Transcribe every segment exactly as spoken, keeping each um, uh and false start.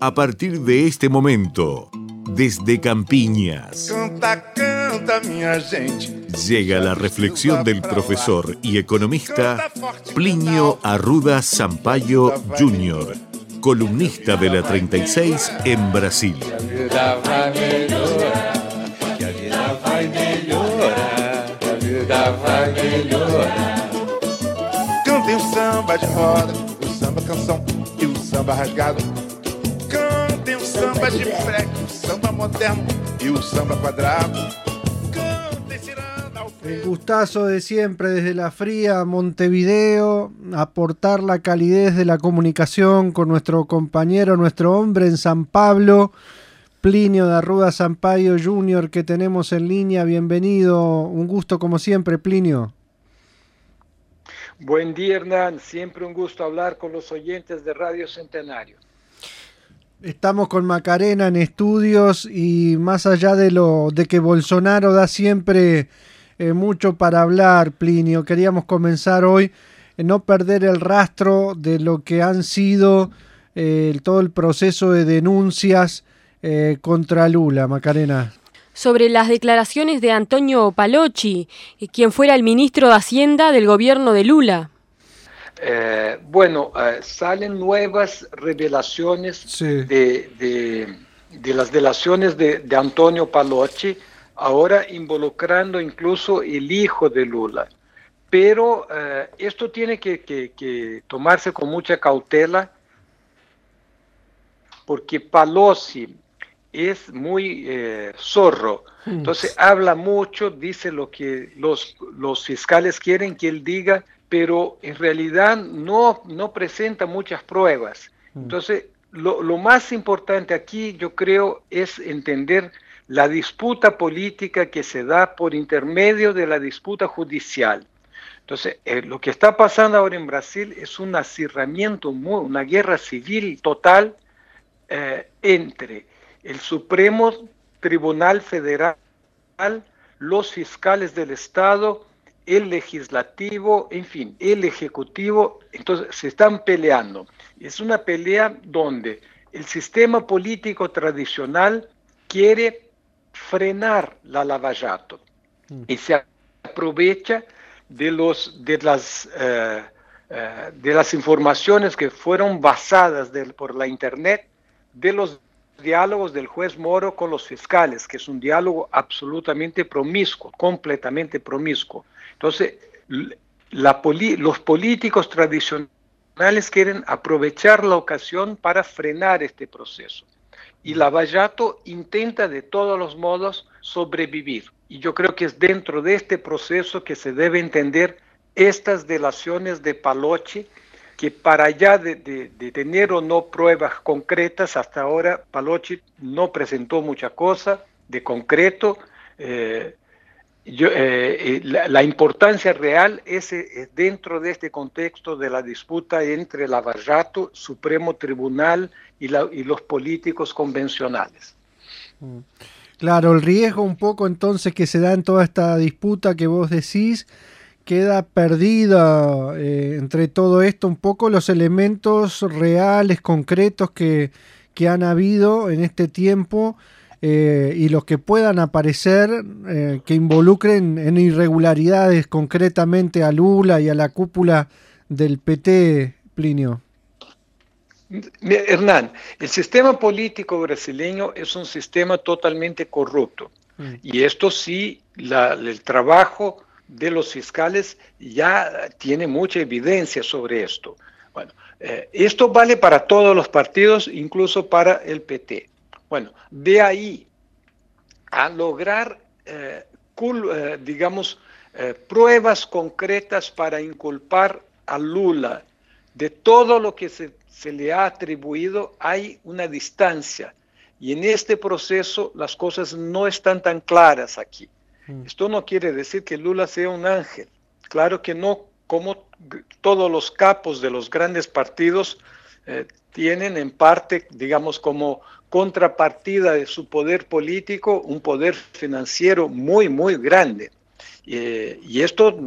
A partir de este momento, desde Campiñas, Canta, canta, minha gente. llega la reflexión del profesor y economista Plinio Arruda Sampaio júnior, columnista de la treinta y seis en Brasil. Que a vida vai melhorar, que a vida vai melhorar, que a vida vai melhorar. Cantem o samba de roda, o samba canção e o samba rasgado. Cantem o samba de freque, o samba moderno e o samba quadrado. Cantem tirando ao El gustazo de siempre desde la fría Montevideo, aportar la calidez de la comunicación con nuestro compañero, nuestro hombre en San Pablo, Plinio de Arruda Sampaio júnior, que tenemos en línea. Bienvenido, un gusto como siempre, Plinio. Buen día, Hernán. Siempre un gusto hablar con los oyentes de Radio Centenario. Estamos con Macarena en estudios y más allá de lo de que Bolsonaro da siempre eh, mucho para hablar, Plinio, queríamos comenzar hoy, eh, no perder el rastro de lo que han sido eh, todo el proceso de denuncias eh, contra Lula, Macarena. Sobre las declaraciones de Antonio Palocci, quien fuera el ministro de Hacienda del gobierno de Lula. Eh, bueno, eh, salen nuevas revelaciones Sí. de, de, de las delaciones de, de Antonio Palocci, ahora involucrando incluso el hijo de Lula. Pero eh, esto tiene que, que, que tomarse con mucha cautela, porque Palocci es muy eh, zorro, entonces habla mucho, dice lo que los, los fiscales quieren que él diga, pero en realidad no, no presenta muchas pruebas. Entonces, lo, lo más importante aquí, yo creo, es entender la disputa política que se da por intermedio de la disputa judicial. Entonces, eh, lo que está pasando ahora en Brasil es un acirramiento, muy, una guerra civil total eh, entre el Supremo Tribunal Federal, los fiscales del Estado, el legislativo, en fin, el ejecutivo. Entonces se están peleando. Es una pelea donde el sistema político tradicional quiere frenar la Lava Jato y se aprovecha de, los, de, las, uh, uh, de las informaciones que fueron basadas de, por la internet, de los diálogos del juez Moro con los fiscales, que es un diálogo absolutamente promiscuo, completamente promiscuo. Entonces, la poli- los políticos tradicionales quieren aprovechar la ocasión para frenar este proceso. Y Lava Jato intenta de todos los modos sobrevivir. Y yo creo que es dentro de este proceso que se debe entender estas delaciones de Palocci, que para allá de, de, de tener o no pruebas concretas, hasta ahora Palocci no presentó mucha cosa de concreto. Eh, yo, eh, la, la importancia real es, es dentro de este contexto de la disputa entre Lava Jato, Supremo Tribunal y, la, y los políticos convencionales. Claro, el riesgo un poco entonces que se da en toda esta disputa que vos decís, queda perdida eh, entre todo esto un poco los elementos reales, concretos que, que han habido en este tiempo eh, y los que puedan aparecer eh, que involucren en irregularidades concretamente a Lula y a la cúpula del P T, Plinio. Hernán, el sistema político brasileño es un sistema totalmente corrupto mm. y esto sí, la, el trabajo de los fiscales ya tiene mucha evidencia sobre esto. Bueno, eh, esto vale para todos los partidos, incluso para el P T. Bueno, de ahí a lograr, eh, cul, eh, digamos, eh, pruebas concretas para inculpar a Lula de todo lo que se, se le ha atribuido, hay una distancia. Y en este proceso las cosas no están tan claras aquí. Esto no quiere decir que Lula sea un ángel. Claro que no, como todos los capos de los grandes partidos eh, tienen en parte, digamos, como contrapartida de su poder político, un poder financiero muy, muy grande. Eh, y esto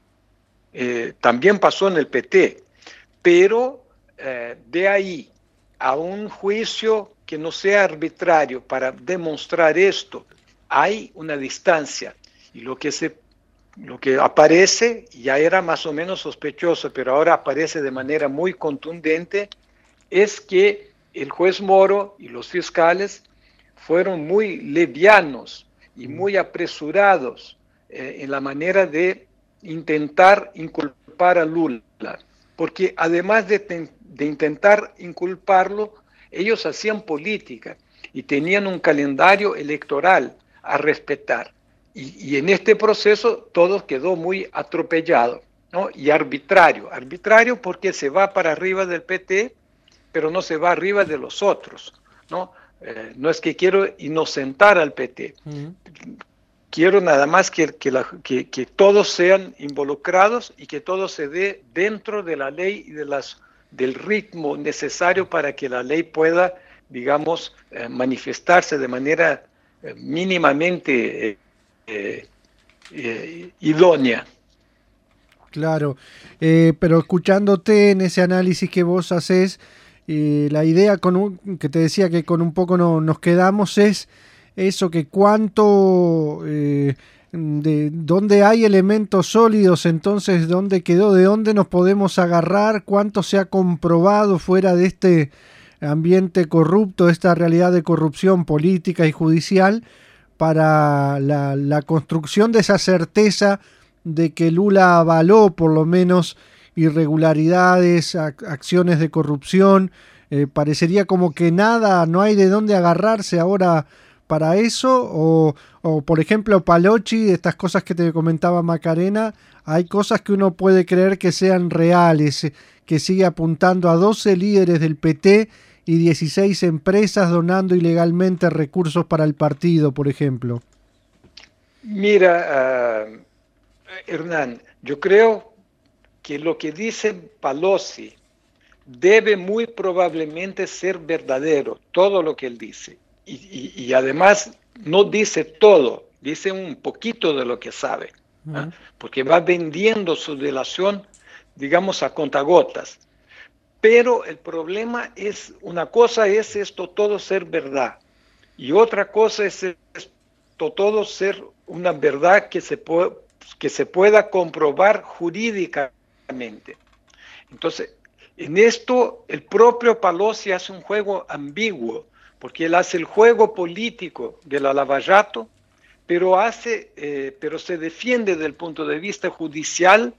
eh, también pasó en el P T. Pero eh, de ahí a un juicio que no sea arbitrario para demostrar esto, hay una distancia. Y lo que, se, lo que aparece ya era más o menos sospechoso, pero ahora aparece de manera muy contundente, es que el juez Moro y los fiscales fueron muy livianos y muy apresurados eh, en la manera de intentar inculpar a Lula, porque además de, de intentar inculparlo, ellos hacían política y tenían un calendario electoral a respetar. Y, y en este proceso todo quedó muy atropellado, ¿no? Y arbitrario. Arbitrario porque se va para arriba del P T, pero no se va arriba de los otros, ¿no? Eh, no es que quiero inocentar al P T. Uh-huh. Quiero nada más que, que, la, que, que todos sean involucrados y que todo se dé dentro de la ley y de las, del ritmo necesario para que la ley pueda, digamos, eh, manifestarse de manera eh, mínimamente eh, eh, eh, idónea. Claro, eh, pero escuchándote en ese análisis que vos haces, eh, la idea con un, que te decía que con un poco no, nos quedamos es eso, que cuánto, eh, de dónde hay elementos sólidos, entonces dónde quedó, de dónde nos podemos agarrar, cuánto se ha comprobado fuera de este ambiente corrupto, esta realidad de corrupción política y judicial, para la, la construcción de esa certeza de que Lula avaló por lo menos irregularidades, ac- acciones de corrupción. Eh, parecería como que nada, no hay de dónde agarrarse ahora para eso, o, o por ejemplo Palocci, estas cosas que te comentaba Macarena, hay cosas que uno puede creer que sean reales, que sigue apuntando a doce líderes del P T y dieciséis empresas donando ilegalmente recursos para el partido, por ejemplo. Mira, uh, Hernán, yo creo que lo que dice Palocci debe muy probablemente ser verdadero, todo lo que él dice. Y, y, y además no dice todo, dice un poquito de lo que sabe, uh-huh. ¿eh? Porque va vendiendo su delación, digamos, a contagotas. Pero el problema es, una cosa es esto todo ser verdad, y otra cosa es esto todo ser una verdad que se, puede, que se pueda comprobar jurídicamente. Entonces, en esto el propio Palocci hace un juego ambiguo, porque él hace el juego político de la Lava Jato, pero, hace, eh, pero se defiende desde el punto de vista judicial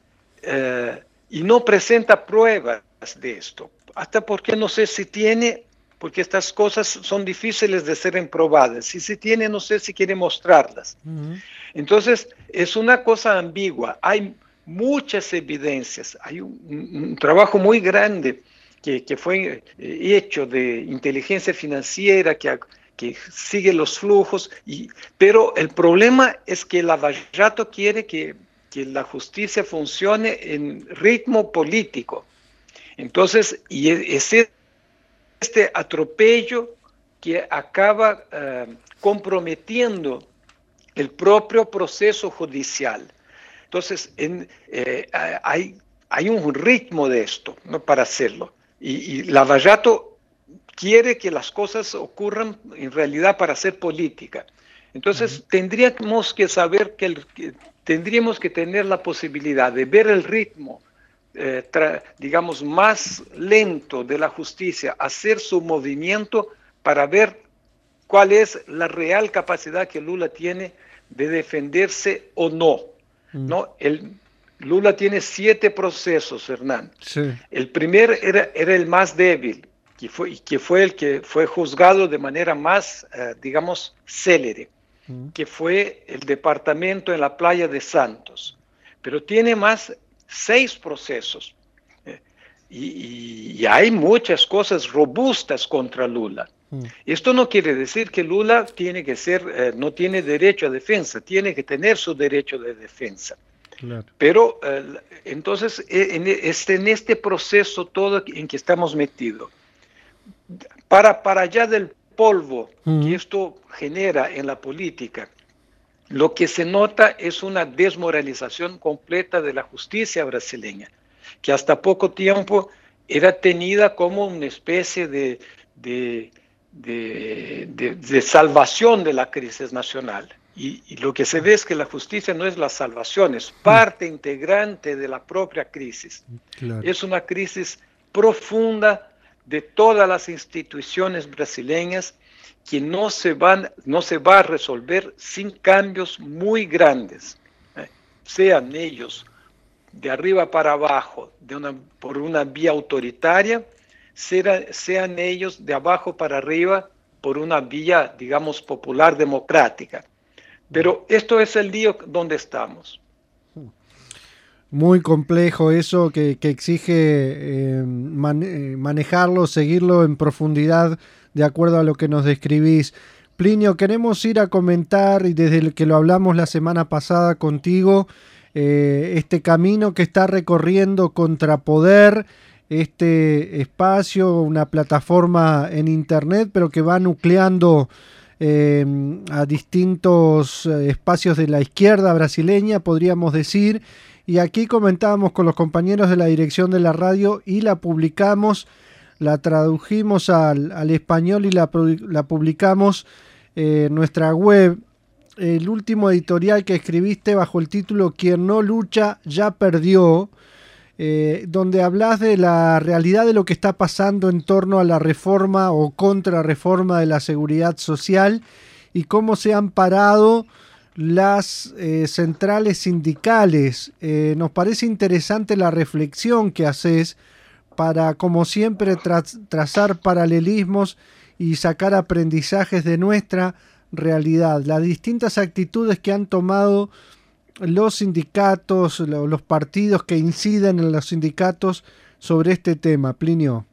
eh, y no presenta pruebas de esto. Hasta porque no sé si tiene, porque estas cosas son difíciles de ser probadas. Si se tiene, no sé si quiere mostrarlas. Uh-huh. Entonces, es una cosa ambigua. Hay muchas evidencias, hay un, un trabajo muy grande que, que fue hecho de inteligencia financiera, que, que sigue los flujos, y, pero el problema es que Lava Jato quiere que, que la justicia funcione en ritmo político. Entonces, y es este atropello que acaba uh, comprometiendo el propio proceso judicial. Entonces, en, eh, hay, hay un ritmo de esto, ¿no?, para hacerlo. Y, y Lava Jato quiere que las cosas ocurran en realidad para hacer política. Entonces, uh-huh. tendríamos que saber que, el, que tendríamos que tener la posibilidad de ver el ritmo, eh, tra, digamos, más lento de la justicia, hacer su movimiento para ver cuál es la real capacidad que Lula tiene de defenderse o no. ¿No? El, Lula tiene siete procesos, Hernán. Sí. El primer era, era el más débil, que fue, que fue el que fue juzgado de manera más, uh, digamos, célere, mm. que fue el departamento en la playa de Santos. Pero tiene más seis procesos. Eh, y, y hay muchas cosas robustas contra Lula. Mm. Esto no quiere decir que Lula tiene que ser, eh, no tiene derecho a defensa, tiene que tener su derecho de defensa. Claro. Pero eh, entonces en, es en este proceso todo en que estamos metidos. Para, para allá del polvo mm. que esto genera en la política, lo que se nota es una desmoralización completa de la justicia brasileña, que hasta poco tiempo era tenida como una especie de, de, de, de, de salvación de la crisis nacional. Y, y lo que se ve es que la justicia no es la salvación, es parte integrante de la propia crisis. Claro. Es una crisis profunda de todas las instituciones brasileñas que no se, van, no se va a resolver sin cambios muy grandes, eh, sean ellos de arriba para abajo, de una, por una vía autoritaria, sean, sean ellos de abajo para arriba por una vía, digamos, popular democrática. Pero esto es el lío donde estamos. Muy complejo eso que, que exige eh, man, manejarlo, seguirlo en profundidad de acuerdo a lo que nos describís. Plinio, queremos ir a comentar, y desde el que lo hablamos la semana pasada contigo, eh, este camino que está recorriendo Contrapoder, este espacio, una plataforma en internet, pero que va nucleando eh, a distintos espacios de la izquierda brasileña, podríamos decir. Y aquí comentábamos con los compañeros de la dirección de la radio y la publicamos, la tradujimos al, al español y la, la publicamos en eh, nuestra web. El último editorial que escribiste bajo el título "Quien no lucha ya perdió", eh, donde hablas de la realidad de lo que está pasando en torno a la reforma o contrarreforma de la seguridad social y cómo se han parado las eh, centrales sindicales. Eh, nos parece interesante la reflexión que haces para, como siempre, tra trazar paralelismos y sacar aprendizajes de nuestra realidad. Las distintas actitudes que han tomado los sindicatos, lo, los partidos que inciden en los sindicatos sobre este tema. Plinio.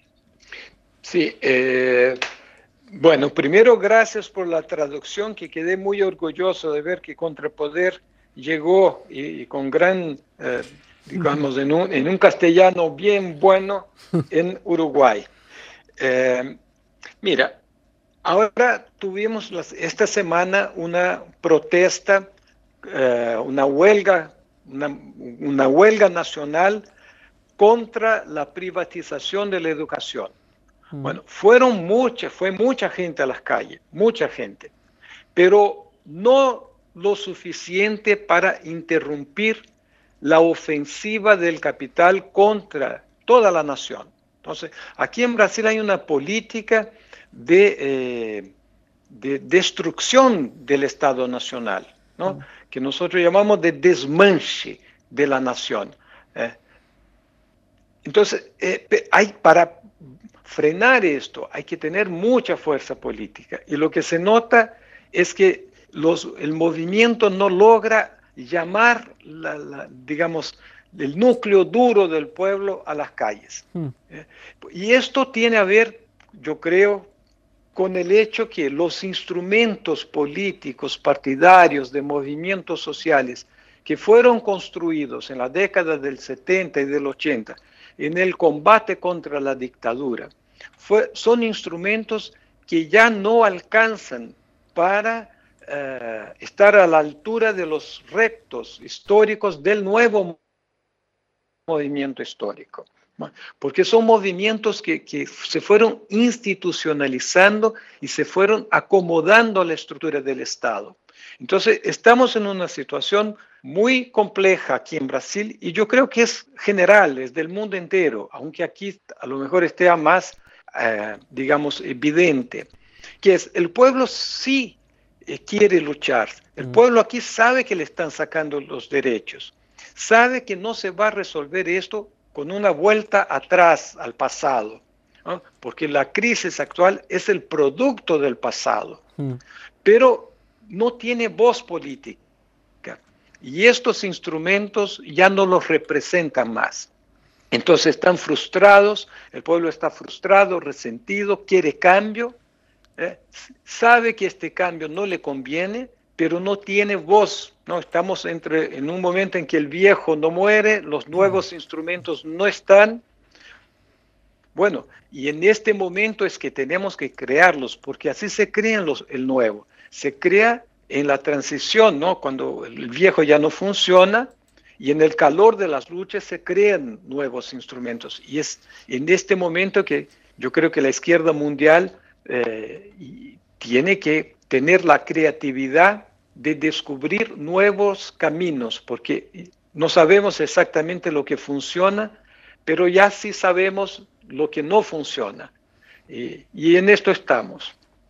Sí, eh, bueno, primero gracias por la traducción, que quedé muy orgulloso de ver que Contrapoder llegó y, y con gran... Eh, digamos, en un, en un castellano bien bueno en Uruguay. Eh, mira, ahora tuvimos las, esta semana una protesta, eh, una huelga, una, una huelga nacional contra la privatización de la educación. Mm. Bueno, fueron muchas, fue mucha gente a las calles, mucha gente, pero no lo suficiente para interrumpir la ofensiva del capital contra toda la nación. Entonces, aquí en Brasil hay una política de, eh, de destrucción del Estado Nacional, ¿no? Mm. que nosotros llamamos de desmanche de la nación. ¿eh? Entonces, eh, hay, para frenar esto hay que tener mucha fuerza política, y lo que se nota es que los, el movimiento no logra llamar, la, la, digamos, el núcleo duro del pueblo a las calles. Mm. ¿eh? Y esto tiene a ver, yo creo, con el hecho que los instrumentos políticos, partidarios, de movimientos sociales, que fueron construidos en la década del setenta y del ochenta, en el combate contra la dictadura, fue, son instrumentos que ya no alcanzan para Uh, estar a la altura de los retos históricos del nuevo movimiento histórico, ¿no? Porque son movimientos que, que se fueron institucionalizando y se fueron acomodando a la estructura del Estado. Entonces, estamos en una situación muy compleja aquí en Brasil, y yo creo que es general, es del mundo entero, aunque aquí a lo mejor esté más, uh, digamos, evidente, que es el pueblo sí quiere luchar. El pueblo aquí sabe que le están sacando los derechos, sabe que no se va a resolver esto con una vuelta atrás al pasado, ¿no? Porque la crisis actual es el producto del pasado, mm. pero no tiene voz política, y estos instrumentos ya no los representan más. Entonces están frustrados, el pueblo está frustrado, resentido, quiere cambio, ¿Eh? sabe que este cambio no le conviene, pero no tiene voz, ¿no? Estamos entre, en un momento en que el viejo no muere, los nuevos instrumentos no están. Bueno, y en este momento es que tenemos que crearlos, porque así se crean los, el nuevo. Se crea en la transición, ¿no? Cuando el viejo ya no funciona, y en el calor de las luchas se crean nuevos instrumentos. Y es en este momento que yo creo que la izquierda mundial eh, tiene que tener la creatividad de descubrir nuevos caminos, porque no sabemos exactamente lo que funciona, pero ya sí sabemos lo que no funciona. Y, y en esto estamos.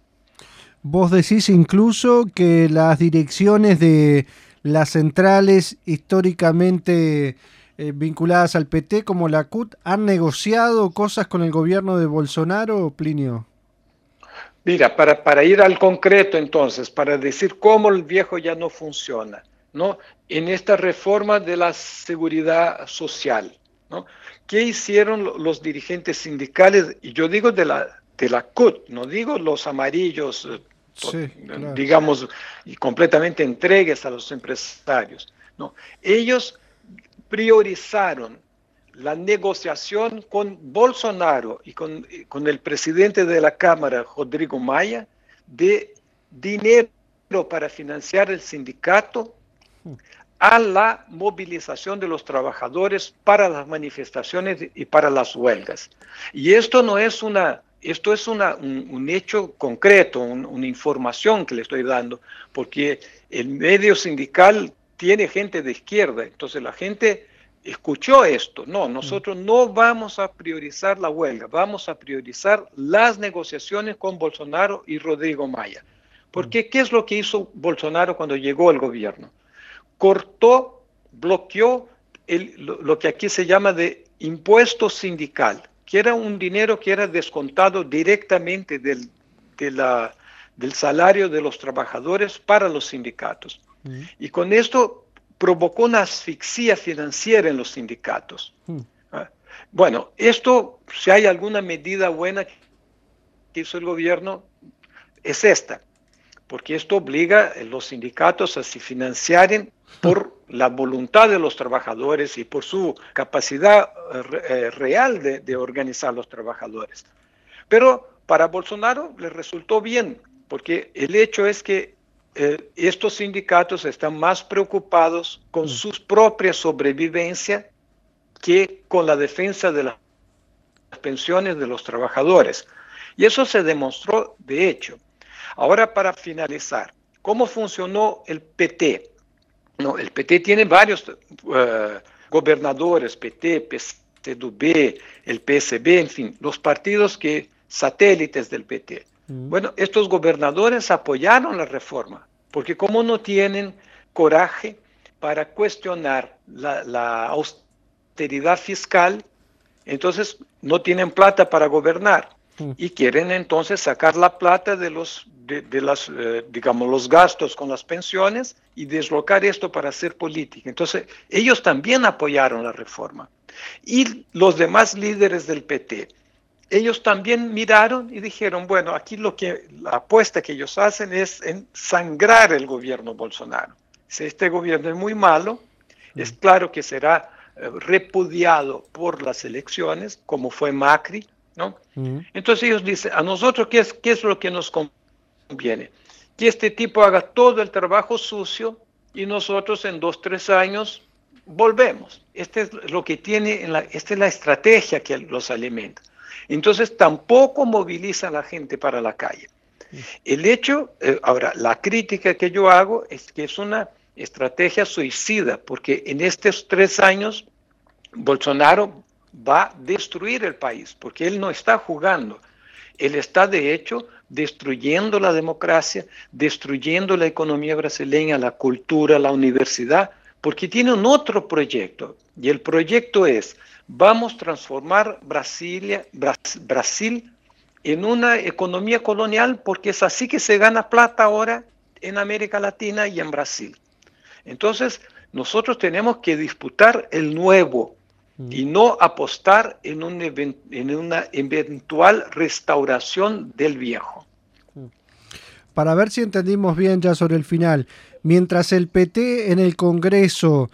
Vos decís incluso que las direcciones de las centrales históricamente eh, vinculadas al P T, como la C U T, ¿han negociado cosas con el gobierno de Bolsonaro, Plinio? Mira, para, para ir al concreto entonces, para decir cómo el viejo ya no funciona, ¿no? En esta reforma de la seguridad social, ¿no? ¿Qué hicieron los dirigentes sindicales? Y yo digo de la, de la C U T, no digo los amarillos, sí, claro, digamos, y completamente entregues a los empresarios, ¿no? Ellos priorizaron la negociación con Bolsonaro y con, con el presidente de la Cámara, Rodrigo Maia, de dinero para financiar el sindicato a la movilización de los trabajadores para las manifestaciones y para las huelgas. Y esto no es una, esto es una, un, un hecho concreto, un, una información que le estoy dando, porque el medio sindical tiene gente de izquierda, entonces la gente escuchó esto. No, nosotros no vamos a priorizar la huelga, vamos a priorizar las negociaciones con Bolsonaro y Rodrigo Maia. Porque ¿qué es lo que hizo Bolsonaro cuando llegó al gobierno? Cortó, bloqueó el, lo, lo que aquí se llama de impuesto sindical, que era un dinero que era descontado directamente del, de la, del salario de los trabajadores para los sindicatos. Mm. Y con esto provocó una asfixia financiera en los sindicatos. Mm. ¿Ah? Bueno, esto, si hay alguna medida buena que hizo el gobierno, es esta, porque esto obliga a los sindicatos a se financiaren por la voluntad de los trabajadores y por su capacidad eh, real de, de organizar los trabajadores. Pero para Bolsonaro le resultó bien, porque el hecho es que eh, estos sindicatos están más preocupados con su propia sobrevivencia que con la defensa de las pensiones de los trabajadores. Y eso se demostró de hecho. Ahora, para finalizar, ¿cómo funcionó el P T? No, el P T tiene varios uh, gobernadores, P T, P C do B, el P S B, en fin, los partidos que satélites del P T. Mm. Bueno, estos gobernadores apoyaron la reforma, porque como no tienen coraje para cuestionar la, la austeridad fiscal, entonces no tienen plata para gobernar. Y quieren entonces sacar la plata de los, de, de las, eh, digamos, los gastos con las pensiones y deslocar esto para hacer política. Entonces, ellos también apoyaron la reforma. Y los demás líderes del P T, ellos también miraron y dijeron, bueno, aquí lo que, la apuesta que ellos hacen es ensangrar el gobierno Bolsonaro. Si este gobierno es muy malo, mm. es claro que será eh, repudiado por las elecciones, como fue Macri, ¿no? Uh-huh. Entonces ellos dicen, a nosotros, ¿qué es, qué es lo que nos conviene? Que este tipo haga todo el trabajo sucio y nosotros en dos, tres años volvemos. Este es lo que tiene, en la, esta es la estrategia que los alimenta. Entonces tampoco moviliza a la gente para la calle. Uh-huh. El hecho, eh, ahora, la crítica que yo hago es que es una estrategia suicida, porque en estos tres años Bolsonaro va a destruir el país, porque él no está jugando. Él está, de hecho, destruyendo la democracia, destruyendo la economía brasileña, la cultura, la universidad, porque tiene un otro proyecto. Y el proyecto es, vamos a transformar Brasilia, Bras- Brasil en una economía colonial, porque es así que se gana plata ahora en América Latina y en Brasil. Entonces, nosotros tenemos que disputar el nuevo, y no apostar en, un event, en una eventual restauración del viejo. Para ver si entendimos bien ya sobre el final, mientras el P T en el Congreso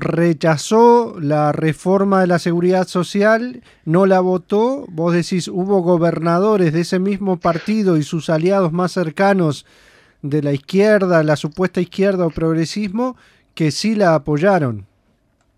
rechazó la reforma de la seguridad social, no la votó, vos decís, hubo gobernadores de ese mismo partido y sus aliados más cercanos de la izquierda, la supuesta izquierda o progresismo, que sí la apoyaron.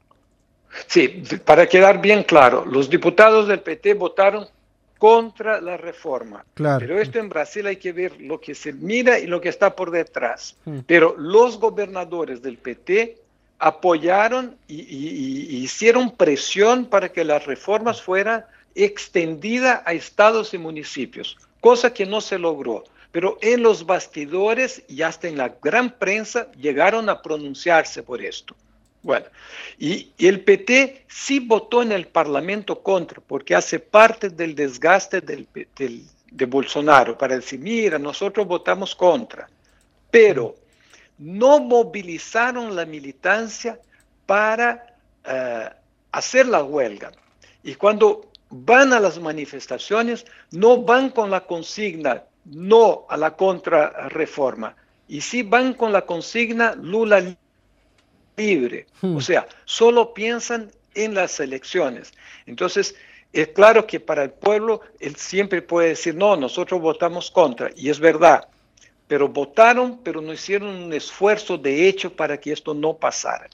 Sí, para quedar bien claro, los diputados del P T votaron contra la reforma. Claro. Pero esto en Brasil hay que ver lo que se mira y lo que está por detrás. Mm. Pero los gobernadores del P T apoyaron y, y, y hicieron presión para que las reformas fueran extendidas a estados y municipios, cosa que no se logró. Pero en los bastidores y hasta en la gran prensa llegaron a pronunciarse por esto. Bueno, y, y el P T sí votó en el Parlamento contra, porque hace parte del desgaste del, del, de Bolsonaro, para decir, mira, nosotros votamos contra, pero no movilizaron la militancia para uh, hacer la huelga. Y cuando van a las manifestaciones, no van con la consigna no a la contrarreforma, y sí van con la consigna Lula libre. Hmm. O sea, solo piensan en las elecciones. Entonces, es claro que para el pueblo, él siempre puede decir, no, nosotros votamos contra, y es verdad, pero votaron, pero no hicieron un esfuerzo de hecho para que esto no pasara.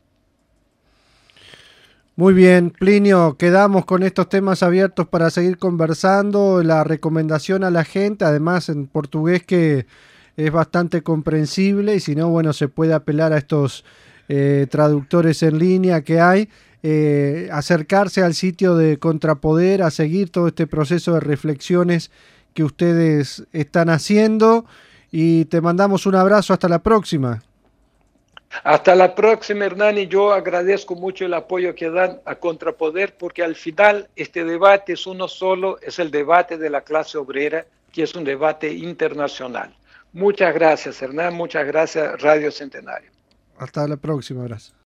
Muy bien, Plinio, quedamos con estos temas abiertos para seguir conversando, la recomendación a la gente, además en portugués que es bastante comprensible, y si no, bueno, se puede apelar a estos eh, traductores en línea que hay, eh, acercarse al sitio de Contrapoder, a seguir todo este proceso de reflexiones que ustedes están haciendo, y te mandamos un abrazo, hasta la próxima. Hasta la próxima, Hernán, y yo agradezco mucho el apoyo que dan a Contrapoder, porque al final este debate es uno solo, es el debate de la clase obrera, que es un debate internacional. Muchas gracias, Hernán, muchas gracias, Radio Centenario. Hasta la próxima, abrazo.